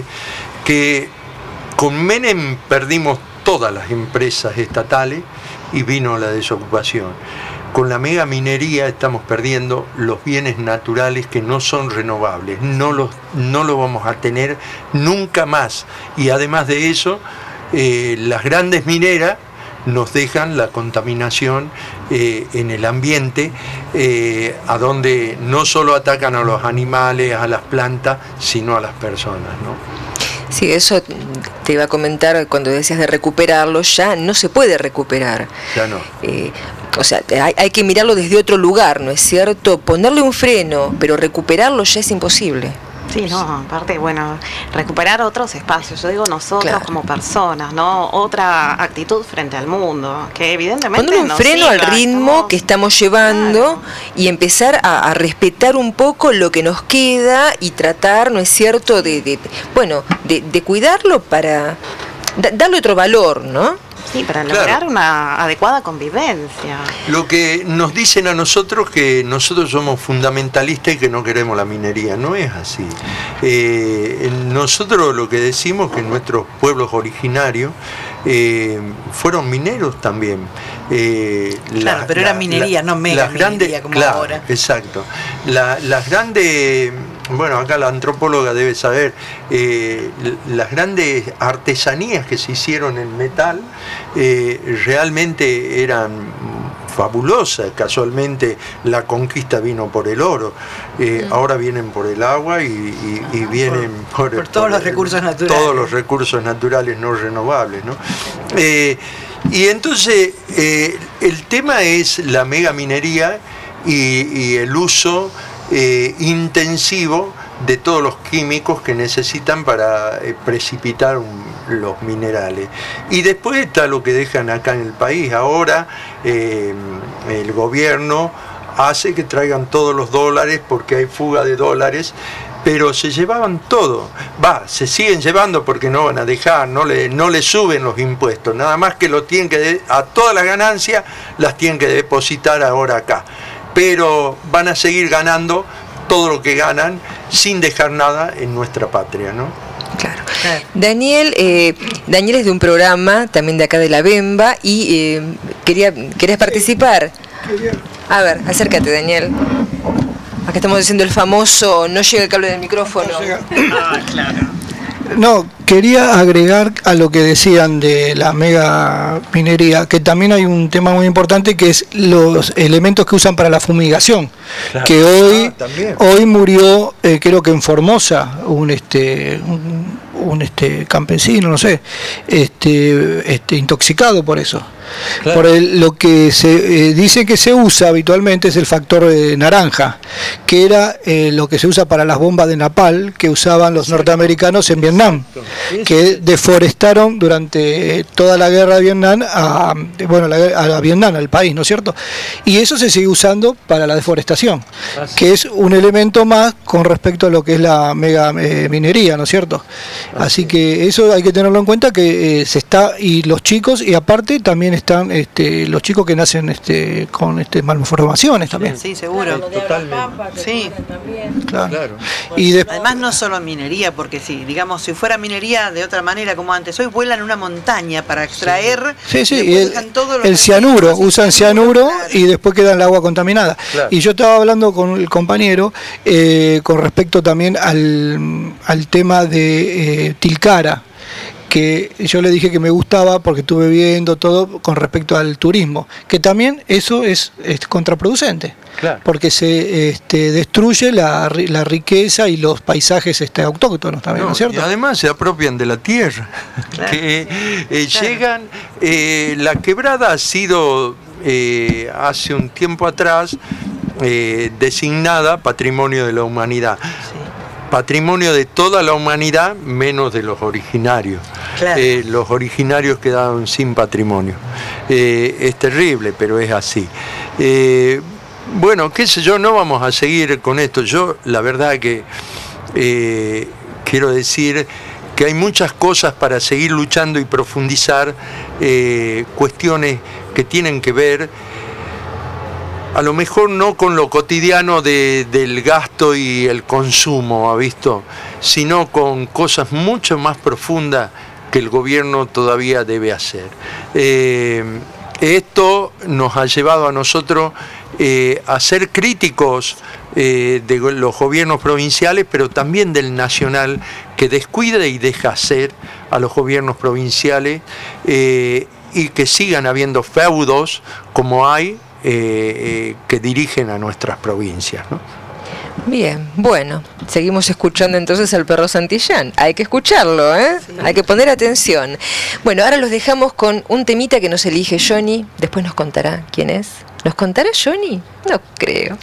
que con Menem perdimos todas las empresas estatales y vino la desocupación. Con la megaminería estamos perdiendo los bienes naturales que no son renovables, no los, no los vamos a tener nunca más. Y además de eso, eh, las grandes mineras nos dejan la contaminación eh, en el ambiente, eh, a donde no solo atacan a los animales, a las plantas, sino a las personas, ¿no? Sí, eso te iba a comentar cuando decías de recuperarlo, ya no se puede recuperar. Ya no. Eh, o sea, hay, hay que mirarlo desde otro lugar, ¿no es cierto? Ponerle un freno, pero recuperarlo ya es imposible. Sí, no, aparte, bueno, recuperar otros espacios, yo digo nosotros Claro. como personas, ¿no? Otra actitud frente al mundo, que evidentemente Ponerle un nos freno al sirva, ritmo estamos- que estamos llevando y empezar a, a respetar un poco lo que nos queda y tratar, ¿no es cierto?, de, de bueno, de, de cuidarlo para da- darle otro valor, ¿no? Sí, para Claro. lograr una adecuada convivencia. Lo que nos dicen a nosotros que nosotros somos fundamentalistas y que no queremos la minería, no es así. Eh, nosotros lo que decimos que nuestros pueblos originarios eh, fueron mineros también. Eh, Claro, la- pero era minería, no mega las grandes- minería como claro, ahora. Exacto. La- las grandes, bueno, acá la antropóloga debe saber, eh, las grandes artesanías que se hicieron en metal eh, realmente eran fabulosas. Casualmente la conquista vino por el oro, eh, ahora vienen por el agua y, y- y vienen por, por todos los recursos naturales. Todos los recursos naturales no renovables, ¿no? Eh, y entonces eh, el tema es la megaminería y, y el uso eh, intensivo de todos los químicos que necesitan para eh, precipitar un- los minerales. Y después está lo que dejan acá en el país. Ahora eh, el gobierno hace que traigan todos los dólares porque hay fuga de dólares, pero se llevaban todo. Va, se siguen llevando porque no van a dejar, no le, no le suben los impuestos, nada más que lo tienen que de- a todas las ganancias las tienen que depositar ahora acá. Pero van a seguir ganando todo lo que ganan sin dejar nada en nuestra patria, ¿no? Claro. Daniel, eh, Daniel es de un programa también de acá de La Bemba y eh, quería, ¿querés participar? A ver, acércate, Daniel. Acá estamos diciendo el famoso no llega el cable del micrófono. Ah, claro. No, quería agregar a lo que decían de la mega minería, que también hay un tema muy importante que es los elementos que usan para la fumigación. Claro. Que hoy, Ah, también. hoy murió, eh, creo que en Formosa, un este un, un este campesino, no sé, este, este intoxicado por eso. Claro. Por el, lo que se eh, dice que se usa habitualmente es el factor eh, naranja, que era eh, lo que se usa para las bombas de napalm que usaban los norteamericanos en Vietnam, que deforestaron durante toda la guerra de Vietnam a, bueno, la, a Vietnam, al país, ¿no es cierto? Y eso se sigue usando para la deforestación, que es un elemento más con respecto a lo que es la mega eh, minería, ¿no es cierto? Así que eso hay que tenerlo en cuenta, que eh, se está, y los chicos, y aparte también están este, los chicos que nacen este, con este, malformaciones también. Sí, seguro. Claro, totalmente. Sí, claro. Claro. Y de... Además no solo minería, porque si, digamos, si fuera minería de otra manera como antes, hoy vuelan una montaña para extraer. Sí, sí, y y el, el cianuro, usan cianuro y después queda el agua contaminada. Claro. Y yo estaba hablando con el compañero eh, con respecto también al, al tema de eh, Tilcara, que yo le dije que me gustaba porque estuve viendo todo con respecto al turismo, que también eso es, es contraproducente, claro, porque se este, destruye la, la riqueza y los paisajes este, autóctonos también, ¿no, ¿no es cierto? Y además se apropian de la tierra, claro, que eh, claro. llegan, eh, la quebrada ha sido eh, hace un tiempo atrás eh, designada Patrimonio de la Humanidad. Sí. Patrimonio de toda la humanidad, menos de los originarios. Claro. Eh, los originarios quedaron sin patrimonio. Eh, es terrible, pero es así. Eh, bueno, qué sé yo, no vamos a seguir con esto. Yo, la verdad que eh, quiero decir que hay muchas cosas para seguir luchando y profundizar, eh, cuestiones que tienen que ver, a lo mejor no con lo cotidiano de, del gasto y el consumo, ¿ha visto? Sino con cosas mucho más profundas que el gobierno todavía debe hacer. Eh, esto nos ha llevado a nosotros eh, a ser críticos eh, de los gobiernos provinciales, pero también del nacional, que descuida y deja hacer a los gobiernos provinciales eh, y que sigan habiendo feudos como hay, Eh, eh, que dirigen a nuestras provincias, ¿no? Bien, bueno, seguimos escuchando entonces al perro Santillán. Hay que escucharlo, ¿eh? Sí. Hay que poner atención. Bueno, ahora los dejamos con un temita que nos elige Johnny. Después nos contará quién es. ¿Nos contará Johnny? No creo.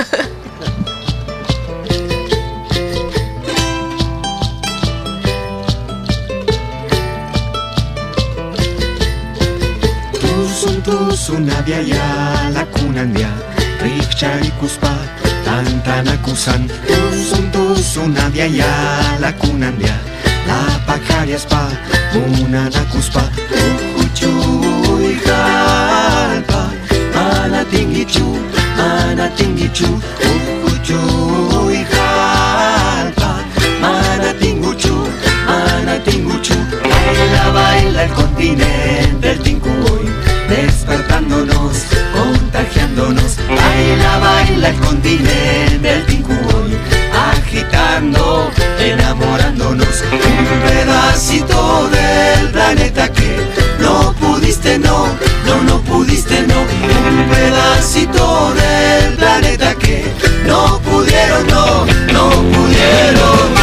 Tusun biaya lakunandia Rikchari kuspa tantanakusan Tusun tusun biaya lakunandia La pacariaspa munanakuspa Uhuchuy kalpa Mana tingichu, mana tingichu Uhuchuy kalpa Mana tinguchu, mana tinguchu Baila, baila el continente el tincuy despertándonos, contagiándonos, baila, baila el continente, el tincuy, agitando, enamorándonos, un pedacito del planeta que no pudiste, no, no, no pudiste, no, un pedacito del planeta que no pudieron, no, no pudieron.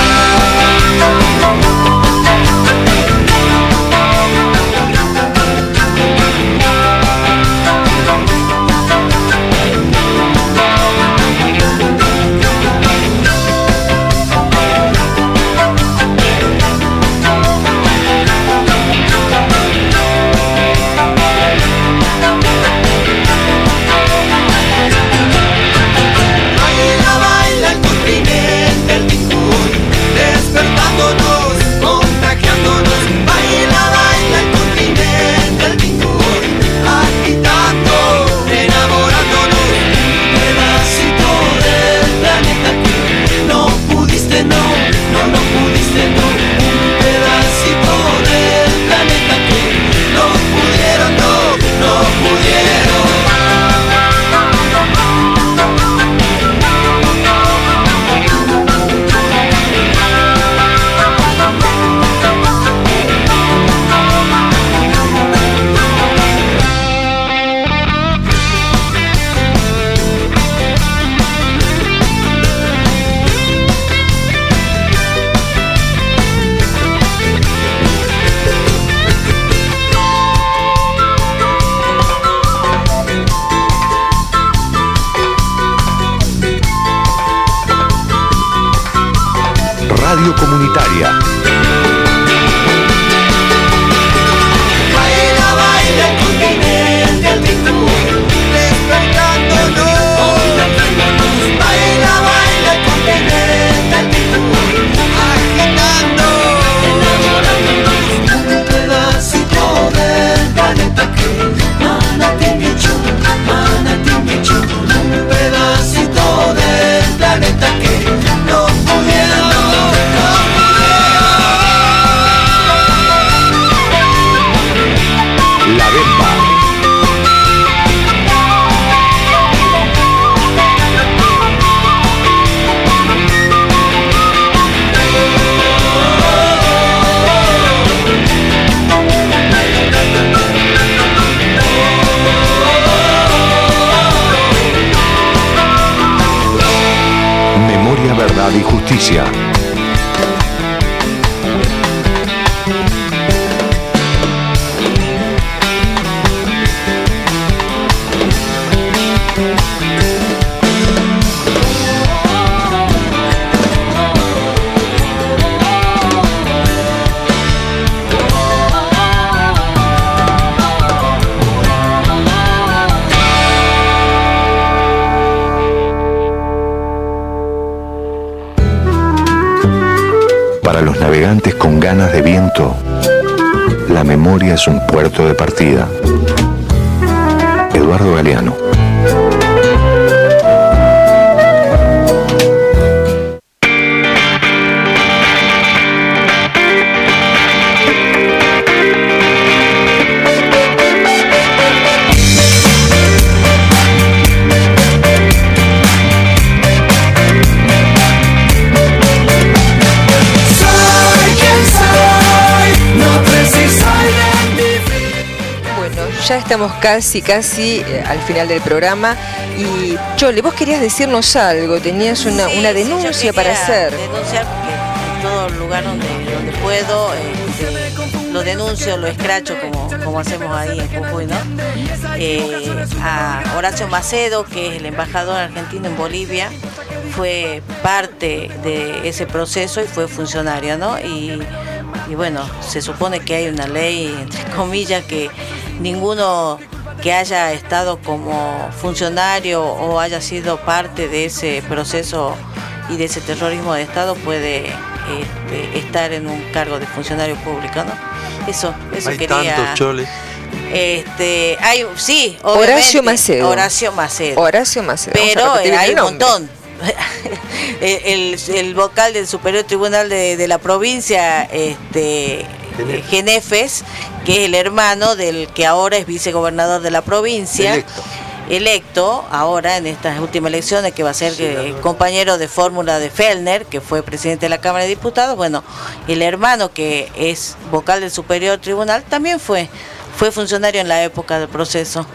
radio comunitaria. Baila, baila el continente altitud, despertándonos. Baila, baila el continente altitud, agitando, enamorándonos. Un pedacito del planeta que mana tiene chulo, mana tiene chulo. Un pedacito del planeta que no pudiera, no pudiera. La Bemba. Memoria, verdad y justicia. Para los navegantes con ganas de viento, la memoria es un puerto de partida. Eduardo Galeano. Ya estamos casi, casi eh, al final del programa. Y Chole, vos querías decirnos algo, tenías una, Sí, una sí, denuncia yo quería para hacer. Denunciar porque en todo lugar donde, donde puedo, este, lo denuncio, lo escracho como, como hacemos ahí en Jujuy, ¿no? Eh, a Horacio Macedo, que es el embajador argentino en Bolivia, fue parte de ese proceso y fue funcionario, ¿no? Y, y bueno, se supone que hay una ley, entre comillas, que ninguno que haya estado como funcionario o haya sido parte de ese proceso y de ese terrorismo de Estado puede este, estar en un cargo de funcionario público, ¿no? Eso, eso Hay quería. tantos choles. Este, hay, sí, obviamente. Horacio Macedo. Horacio Macedo. Horacio Macedo. Pero Vamos a repetir hay el un nombre. montón. el, el vocal del Superior Tribunal de, de la provincia, este, Genefes, que es el hermano del que ahora es vicegobernador de la provincia. Electo. Electo ahora en estas últimas elecciones, que va a ser eh, compañero de fórmula de Fellner, que fue presidente de la Cámara de Diputados. Bueno, el hermano que es vocal del Superior Tribunal también fue, fue funcionario en la época del proceso.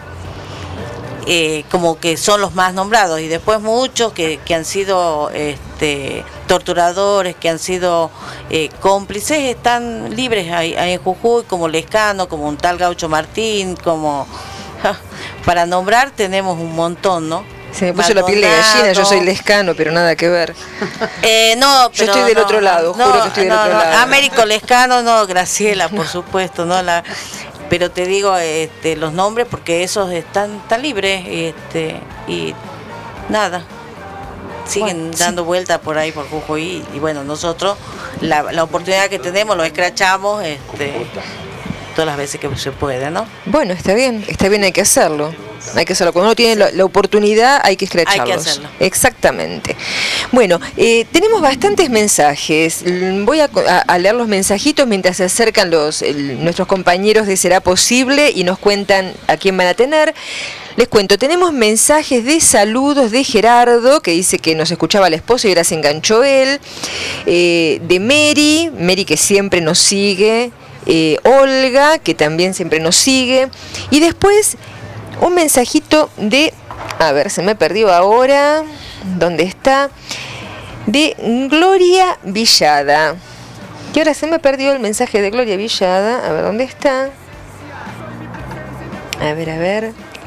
Eh, como que son los más nombrados, y después muchos que, que han sido este, torturadores, que han sido eh, cómplices, están libres ahí, ahí en Jujuy, como Lescano, como un tal Gaucho Martín, como ja, para nombrar tenemos un montón, ¿no? Se me puso la piel de gallina, yo soy Lescano, pero nada que ver. Eh, no, Yo pero estoy del no, otro lado, no, juro que estoy del no, otro no, lado. Américo Lescano, no, Graciela, por supuesto, no la. Pero te digo este, los nombres porque esos están tan libres este, y nada, siguen Bueno, dando vueltas por ahí por Jujuy y, y bueno, nosotros la, la oportunidad que tenemos lo escrachamos este, todas las veces que se puede, ¿no? Bueno, está bien, está bien, hay que hacerlo. Hay que hacerlo. Cuando uno tiene la, la oportunidad, hay que escracharlos. Hay que hacerlo. Exactamente. Bueno, eh, tenemos bastantes mensajes. Voy a, a, a leer los mensajitos mientras se acercan los el, nuestros compañeros de Será Posible y nos cuentan a quién van a tener. Les cuento, tenemos mensajes de saludos de Gerardo, que dice que nos escuchaba la esposa y ahora se enganchó él. Eh, de Mary, Mary que siempre nos sigue. Eh, Olga, que también siempre nos sigue. Y después un mensajito de, a ver, se me perdió ahora, ¿dónde está? De Gloria Villada. Y ahora se me perdió el mensaje de Gloria Villada, a ver, ¿dónde está? A ver, a ver,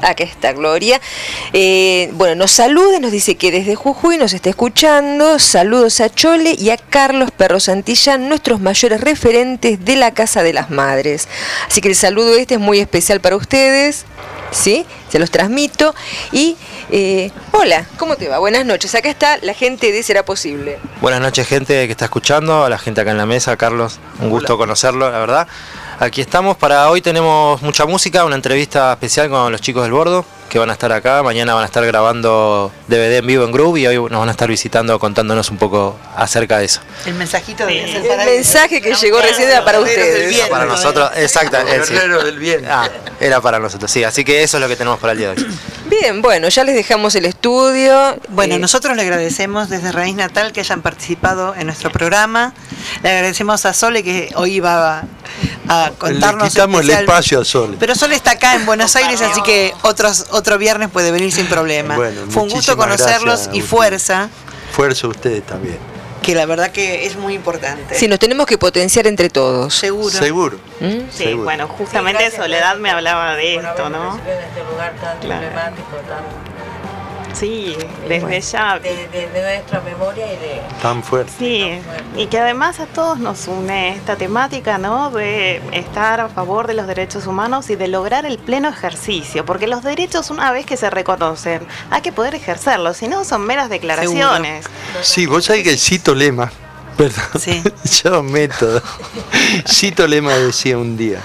Acá está Gloria. Eh, bueno, nos saluda, nos dice que desde Jujuy nos está escuchando. Saludos a Chole y a Carlos Perro Santillán, nuestros mayores referentes de la Casa de las Madres. Así que el saludo este es muy especial para ustedes, ¿sí? Se los transmito. Y eh, hola, ¿cómo te va? Buenas noches. Acá está la gente de Será Posible. Buenas noches, gente que está escuchando, a la gente acá en la mesa. Carlos, un gusto Hola. conocerlo, la verdad. Aquí estamos, para hoy tenemos mucha música, una entrevista especial con los chicos del Bordo, que van a estar acá, mañana van a estar grabando D V D en vivo en Groove y hoy nos van a estar visitando contándonos un poco acerca de eso. El mensajito de el, el mensaje que llegó recién era para ustedes. Bien, para nosotros, exacto. El guerrero del bien. Ah, era para nosotros, sí, así que eso es lo que tenemos para el día de hoy. Bien, bueno, ya les dejamos el estudio. Bueno, eh, nosotros le agradecemos desde Raíz Natal que hayan participado en nuestro programa. Le agradecemos a Sole que hoy iba a, a contarnos. Le quitamos el espacio a Sole. Pero Sole está acá en Buenos Aires, así que otros, otro viernes puede venir sin problema. Bueno, fue un gusto conocerlos y fuerza. Fuerza a ustedes también. Que la verdad que es muy importante. Sí, nos tenemos que potenciar entre todos. Seguro. Seguro. ¿Mm? Sí, Seguro. Bueno, justamente sí, Soledad me hablaba de esto, ¿no? En este lugar tan claro. emblemático, tan... Sí, desde bueno, ya. Desde de, de nuestra memoria y de. Tan fuerte. Sí, tan fuerte. Y que además a todos nos une esta temática, ¿no? De estar a favor de los derechos humanos y de lograr el pleno ejercicio. Porque los derechos, una vez que se reconocen, hay que poder ejercerlos, si no son meras declaraciones. Seguro. Sí, vos sabés que Cito Lema, perdón, sí. yo método. Cito Lema decía un día.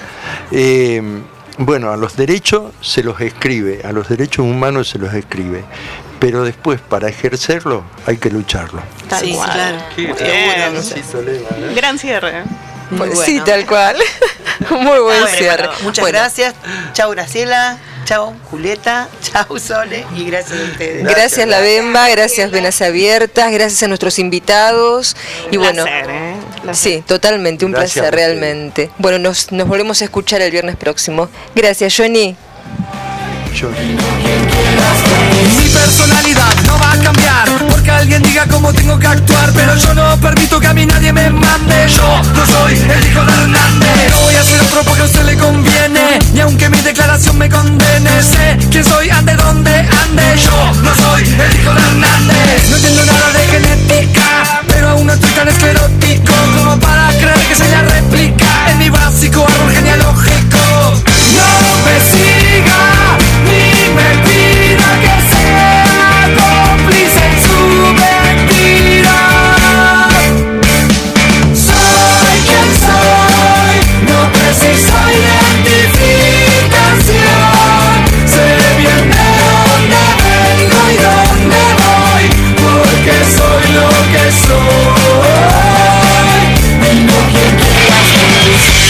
Eh, Bueno, a los derechos se los escribe, a los derechos humanos se los escribe, pero después para ejercerlo hay que lucharlo. Tal sí, cual. Claro. Qué bueno, ¿eh? Gran cierre. Muy bueno. Sí, tal cual. Muy buen ah, cierre. Bueno, muchas bueno. gracias. Chau, Graciela. Chau, Julieta. Chau, Sole. Y gracias a ustedes. Gracias, gracias La Bemba. Gracias, Venas Abiertas. Gracias a nuestros invitados. Y un bueno, placer, ¿eh? Sí, totalmente. Un gracias placer, realmente. Bueno, nos, nos volvemos a escuchar el viernes próximo. Gracias, Johnny. Johnny. Mi personalidad no va a cambiar porque alguien diga cómo tengo que actuar, pero yo no permito que a mí nadie me mande. Yo no soy el hijo de Hernández, no voy a hacer otro porque a usted le conviene, y aunque mi declaración me condene, sé quién soy, ande donde ande. Yo no soy el hijo de Hernández, no entiendo nada de genética, pero aún no estoy tan esclerótico como para creer que soy la réplica en mi básico árbol genealógico. No me siga ni me pida que sea cómplice en su mentira. Soy quien soy, no preciso identificación. Sé bien de dónde vengo y dónde voy, porque soy lo que soy y no quien quieras ser.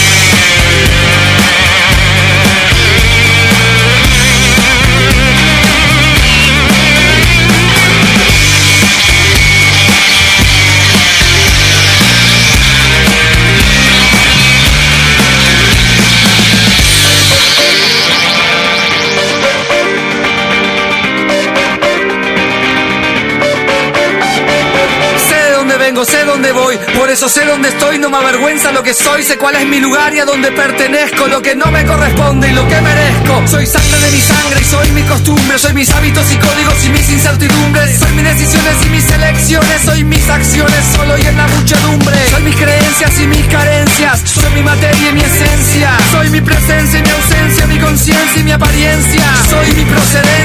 Sé dónde voy, por eso sé dónde estoy, no me avergüenza lo que soy, sé cuál es mi lugar y a dónde pertenezco, lo que no me corresponde y lo que merezco. Soy sangre de mi sangre y soy mi costumbre, soy mis hábitos y códigos y mis incertidumbres, soy mis decisiones y mis elecciones, soy mis acciones solo y en la muchedumbre, soy mis creencias y mis carencias, soy mi materia y mi esencia, soy mi presencia y mi ausencia, mi conciencia y mi apariencia, soy mi procedencia